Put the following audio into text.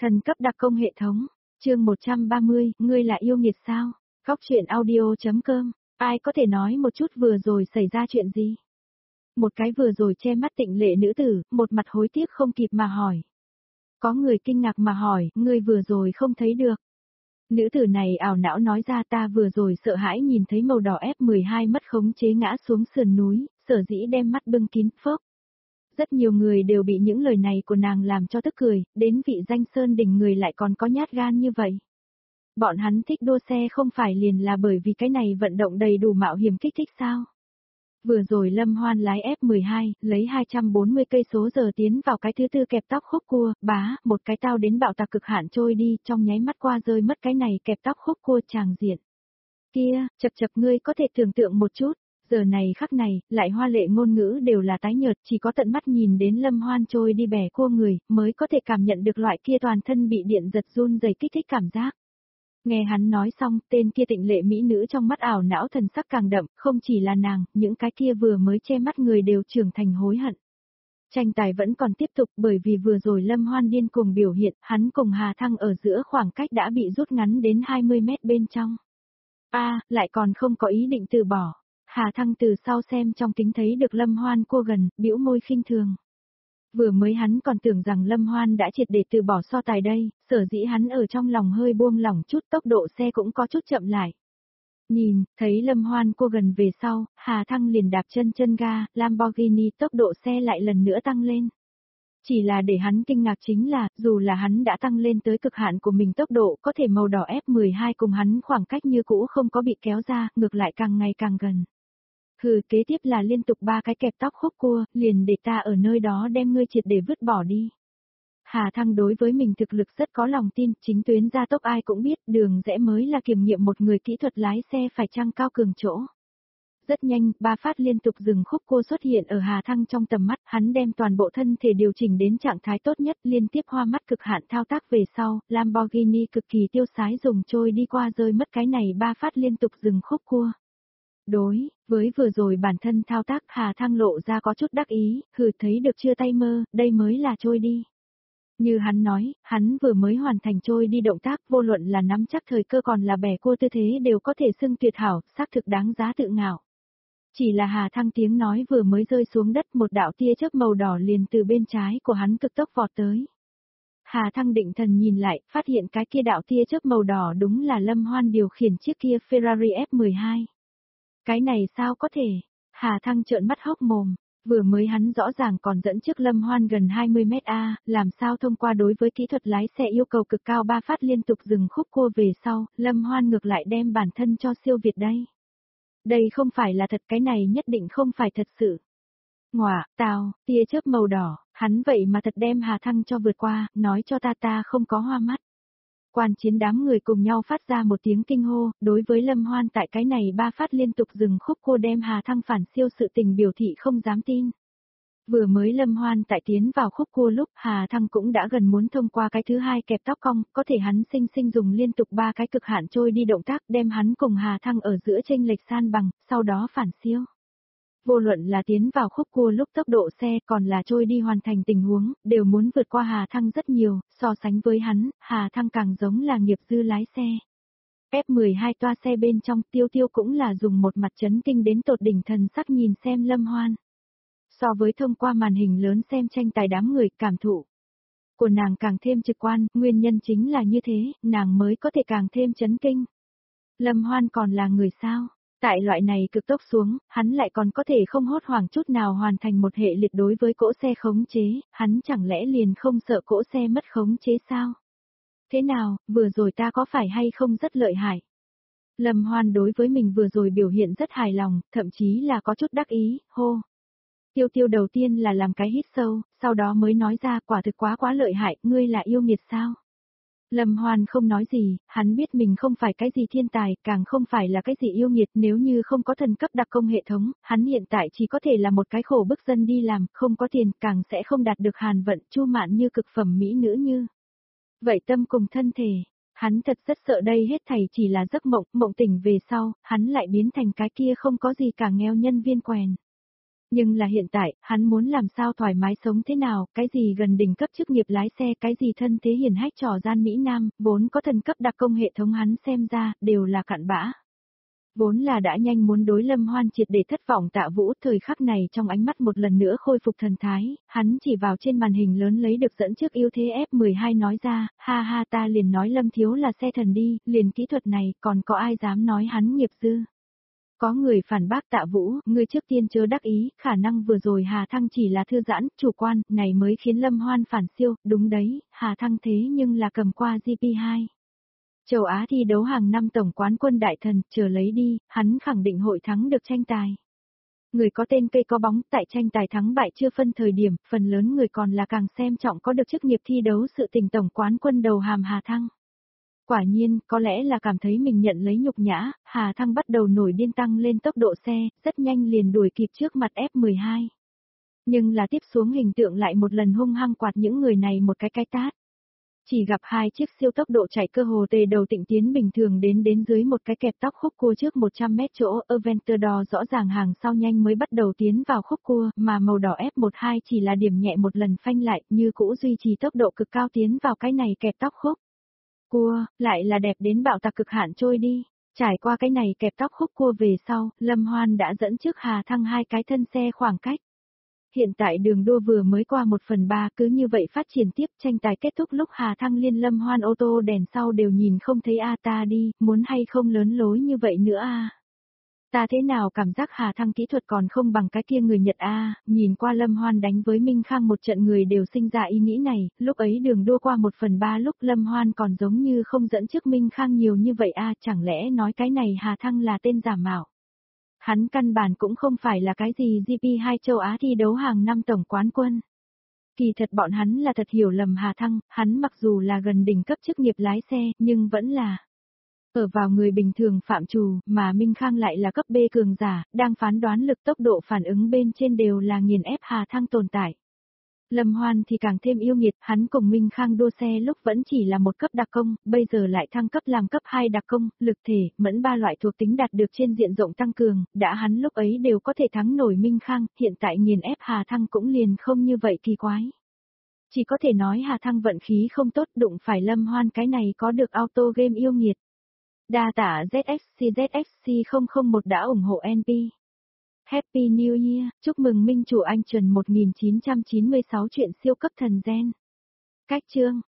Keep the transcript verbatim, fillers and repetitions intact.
Thần cấp đặc công hệ thống, chương một trăm ba mươi, ngươi là yêu nghiệt sao? Góc truyện audio.com, ai có thể nói một chút vừa rồi xảy ra chuyện gì? Một cái vừa rồi che mắt tịnh lệ nữ tử, một mặt hối tiếc không kịp mà hỏi. Có người kinh ngạc mà hỏi, ngươi vừa rồi không thấy được. Nữ tử này ảo não nói ra ta vừa rồi sợ hãi nhìn thấy màu đỏ ép mười hai mất khống chế ngã xuống sườn núi, sở dĩ đem mắt bưng kín, phốc. Rất nhiều người đều bị những lời này của nàng làm cho tức cười, đến vị danh sơn đỉnh người lại còn có nhát gan như vậy. Bọn hắn thích đua xe không phải liền là bởi vì cái này vận động đầy đủ mạo hiểm kích thích sao? Vừa rồi Lâm Hoan lái ép mười hai, lấy hai trăm bốn mươi cây số giờ tiến vào cái thứ tư kẹp tóc khúc cua, bá, một cái tao đến bạo tạc cực hạn trôi đi, trong nháy mắt qua rơi mất cái này kẹp tóc khúc cua tràng diện. Kia, chập chập ngươi có thể tưởng tượng một chút, giờ này khắc này, lại hoa lệ ngôn ngữ đều là tái nhợt, chỉ có tận mắt nhìn đến Lâm Hoan trôi đi bẻ cua người, mới có thể cảm nhận được loại kia toàn thân bị điện giật run rẩy kích thích cảm giác. Nghe hắn nói xong, tên kia tịnh lệ mỹ nữ trong mắt ảo não thần sắc càng đậm, không chỉ là nàng, những cái kia vừa mới che mắt người đều trưởng thành hối hận. Tranh tài vẫn còn tiếp tục bởi vì vừa rồi Lâm Hoan điên cuồng biểu hiện, hắn cùng Hà Thăng ở giữa khoảng cách đã bị rút ngắn đến hai mươi mét bên trong. A, lại còn không có ý định từ bỏ. Hà Thăng từ sau xem trong kính thấy được Lâm Hoan cua gần, bĩu môi khinh thường. Vừa mới hắn còn tưởng rằng Lâm Hoan đã triệt để từ bỏ so tài đây, sở dĩ hắn ở trong lòng hơi buông lỏng chút, tốc độ xe cũng có chút chậm lại. Nhìn, thấy Lâm Hoan cua gần về sau, Hà Thăng liền đạp chân chân ga, Lamborghini tốc độ xe lại lần nữa tăng lên. Chỉ là để hắn kinh ngạc chính là, dù là hắn đã tăng lên tới cực hạn của mình tốc độ, có thể màu đỏ ép mười hai cùng hắn khoảng cách như cũ không có bị kéo ra, ngược lại càng ngày càng gần. Hừ, kế tiếp là liên tục ba cái kẹp tóc khúc cua, liền để ta ở nơi đó đem ngươi triệt để vứt bỏ đi. Hà Thăng đối với mình thực lực rất có lòng tin, chính tuyến gia tốc ai cũng biết, đường rẽ mới là kiểm nghiệm một người kỹ thuật lái xe phải chăng cao cường chỗ. Rất nhanh, ba phát liên tục dừng khúc cua xuất hiện ở Hà Thăng trong tầm mắt, hắn đem toàn bộ thân thể điều chỉnh đến trạng thái tốt nhất, liên tiếp hoa mắt cực hạn thao tác về sau, Lamborghini cực kỳ tiêu sái dùng trôi đi qua rơi mất cái này ba phát liên tục dừng khúc cua. Đối với vừa rồi bản thân thao tác Hà Thăng lộ ra có chút đắc ý, hừ thấy được chưa tay mơ, đây mới là trôi đi. Như hắn nói, hắn vừa mới hoàn thành trôi đi động tác vô luận là nắm chắc thời cơ còn là bẻ cua tư thế đều có thể xưng tuyệt hảo, xác thực đáng giá tự ngạo. Chỉ là Hà Thăng tiếng nói vừa mới rơi xuống đất một đạo tia chớp màu đỏ liền từ bên trái của hắn cực tốc vọt tới. Hà Thăng định thần nhìn lại, phát hiện cái kia đạo tia chớp màu đỏ đúng là Lâm Hoan điều khiển chiếc kia Ferrari ép mười hai. Cái này sao có thể? Hà Thăng trợn mắt hốc mồm, vừa mới hắn rõ ràng còn dẫn trước Lâm Hoan gần hai mươi mét a, làm sao thông qua đối với kỹ thuật lái xe yêu cầu cực cao ba phát liên tục dừng khúc cua về sau, Lâm Hoan ngược lại đem bản thân cho siêu việt đây. Đây không phải là thật, cái này nhất định không phải thật sự. Ngọa, tao, tia chớp màu đỏ, hắn vậy mà thật đem Hà Thăng cho vượt qua, nói cho ta ta không có hoa mắt. Quan chiến đám người cùng nhau phát ra một tiếng kinh hô, đối với Lâm Hoan tại cái này ba phát liên tục dừng khúc cua đem Hà Thăng phản siêu sự tình biểu thị không dám tin. Vừa mới Lâm Hoan tại tiến vào khúc cua lúc Hà Thăng cũng đã gần muốn thông qua cái thứ hai kẹp tóc cong, có thể hắn sinh sinh dùng liên tục ba cái cực hạn trôi đi động tác đem hắn cùng Hà Thăng ở giữa chênh lệch san bằng, sau đó phản siêu. Vô luận là tiến vào khúc cua lúc tốc độ xe còn là trôi đi hoàn thành tình huống, đều muốn vượt qua Hà Thăng rất nhiều, so sánh với hắn, Hà Thăng càng giống là nghiệp dư lái xe. ép mười hai toa xe bên trong Tiêu Tiêu cũng là dùng một mặt chấn kinh đến tột đỉnh thần sắc nhìn xem Lâm Hoan. So với thông qua màn hình lớn xem tranh tài đám người cảm thụ của nàng càng thêm trực quan, nguyên nhân chính là như thế, nàng mới có thể càng thêm chấn kinh. Lâm Hoan còn là người sao? Tại loại này cực tốc xuống, hắn lại còn có thể không hốt hoảng chút nào hoàn thành một hệ liệt đối với cỗ xe khống chế, hắn chẳng lẽ liền không sợ cỗ xe mất khống chế sao? Thế nào, vừa rồi ta có phải hay không rất lợi hại? Lâm Hoan đối với mình vừa rồi biểu hiện rất hài lòng, thậm chí là có chút đắc ý, hô. Tiêu Tiêu đầu tiên là làm cái hít sâu, sau đó mới nói ra quả thực quá quá lợi hại, ngươi là yêu nghiệt sao? Lâm Hoan không nói gì, hắn biết mình không phải cái gì thiên tài, càng không phải là cái gì yêu nghiệt, nếu như không có thần cấp đặc công hệ thống, hắn hiện tại chỉ có thể là một cái khổ bức dân đi làm, không có tiền, càng sẽ không đạt được hàn vận chu mạn như cực phẩm mỹ nữ như. Vậy tâm cùng thân thể, hắn thật rất sợ đây hết thảy chỉ là giấc mộng, mộng tỉnh về sau, hắn lại biến thành cái kia không có gì cả nghèo nhân viên quèn. Nhưng là hiện tại, hắn muốn làm sao thoải mái sống thế nào, cái gì gần đỉnh cấp chức nghiệp lái xe, cái gì thân thế hiển hách trò gian Mỹ Nam, vốn có thần cấp đặc công hệ thống hắn xem ra, đều là cặn bã. Vốn là đã nhanh muốn đối Lâm Hoan triệt để thất vọng Tạ Vũ thời khắc này trong ánh mắt một lần nữa khôi phục thần thái, hắn chỉ vào trên màn hình lớn lấy được dẫn trước ưu thế ép mười hai nói ra, ha ha ta liền nói Lâm Thiếu là xe thần đi, liền kỹ thuật này còn có ai dám nói hắn nghiệp dư. Có người phản bác Tạ Vũ, ngươi trước tiên chớ đắc ý, khả năng vừa rồi Hà Thăng chỉ là thư giãn, chủ quan, này mới khiến Lâm Hoan phản siêu, đúng đấy, Hà Thăng thế nhưng là cầm qua giê pê hai. Châu Á thi đấu hàng năm tổng quán quân đại thần, chờ lấy đi, hắn khẳng định hội thắng được tranh tài. Người có tên cây có bóng, tại tranh tài thắng bại chưa phân thời điểm, phần lớn người còn là càng xem trọng có được chức nghiệp thi đấu sự tình tổng quán quân đầu hàm Hà Thăng. Quả nhiên, có lẽ là cảm thấy mình nhận lấy nhục nhã, Hà Thăng bắt đầu nổi điên tăng lên tốc độ xe, rất nhanh liền đuổi kịp trước mặt ép mười hai. Nhưng là tiếp xuống hình tượng lại một lần hung hăng quạt những người này một cái cái tát. Chỉ gặp hai chiếc siêu tốc độ chạy cơ hồ tề đầu tịnh tiến bình thường đến đến dưới một cái kẹp tóc khúc cua trước một trăm mét chỗ, Aventador rõ ràng hàng sau nhanh mới bắt đầu tiến vào khúc cua, mà màu đỏ ép mười hai chỉ là điểm nhẹ một lần phanh lại, như cũ duy trì tốc độ cực cao tiến vào cái này kẹp tóc khúc cua, lại là đẹp đến bạo tạc cực hạn trôi đi. Trải qua cái này kẹp tóc khúc cua về sau, Lâm Hoan đã dẫn trước Hà Thăng hai cái thân xe khoảng cách. Hiện tại đường đua vừa mới qua một phần ba, cứ như vậy phát triển tiếp, tranh tài kết thúc lúc Hà Thăng liên Lâm Hoan ô tô đèn sau đều nhìn không thấy a ta đi, muốn hay không lớn lối như vậy nữa a. Ta thế nào cảm giác Hà Thăng kỹ thuật còn không bằng cái kia người Nhật a, nhìn qua Lâm Hoan đánh với Minh Khang một trận người đều sinh ra ý nghĩ này, lúc ấy đường đua qua một phần ba lúc Lâm Hoan còn giống như không dẫn trước Minh Khang nhiều như vậy a, chẳng lẽ nói cái này Hà Thăng là tên giả mạo. Hắn căn bản cũng không phải là cái gì giê pê hai châu Á thi đấu hàng năm tổng quán quân. Kỳ thật bọn hắn là thật hiểu lầm Hà Thăng, hắn mặc dù là gần đỉnh cấp chức nghiệp lái xe, nhưng vẫn là ở vào người bình thường phạm trù, mà Minh Khang lại là cấp B cường giả, đang phán đoán lực tốc độ phản ứng bên trên đều là nghiền ép Hà Thăng tồn tại. Lâm Hoan thì càng thêm yêu nghiệt, hắn cùng Minh Khang đua xe lúc vẫn chỉ là một cấp đặc công, bây giờ lại thăng cấp làm cấp hai đặc công, lực thể, mẫn ba loại thuộc tính đạt được trên diện rộng tăng cường, đã hắn lúc ấy đều có thể thắng nổi Minh Khang, hiện tại nghiền ép Hà Thăng cũng liền không như vậy kỳ quái. Chỉ có thể nói Hà Thăng vận khí không tốt, đụng phải Lâm Hoan cái này có được auto game yêu nghiệt. Đa tả Z X C Z X C không không một đã ủng hộ en pê. Happy New Year, chúc mừng minh chủ anh Trần một nghìn chín trăm chín mươi sáu chuyện siêu cấp thần gen. Cách chương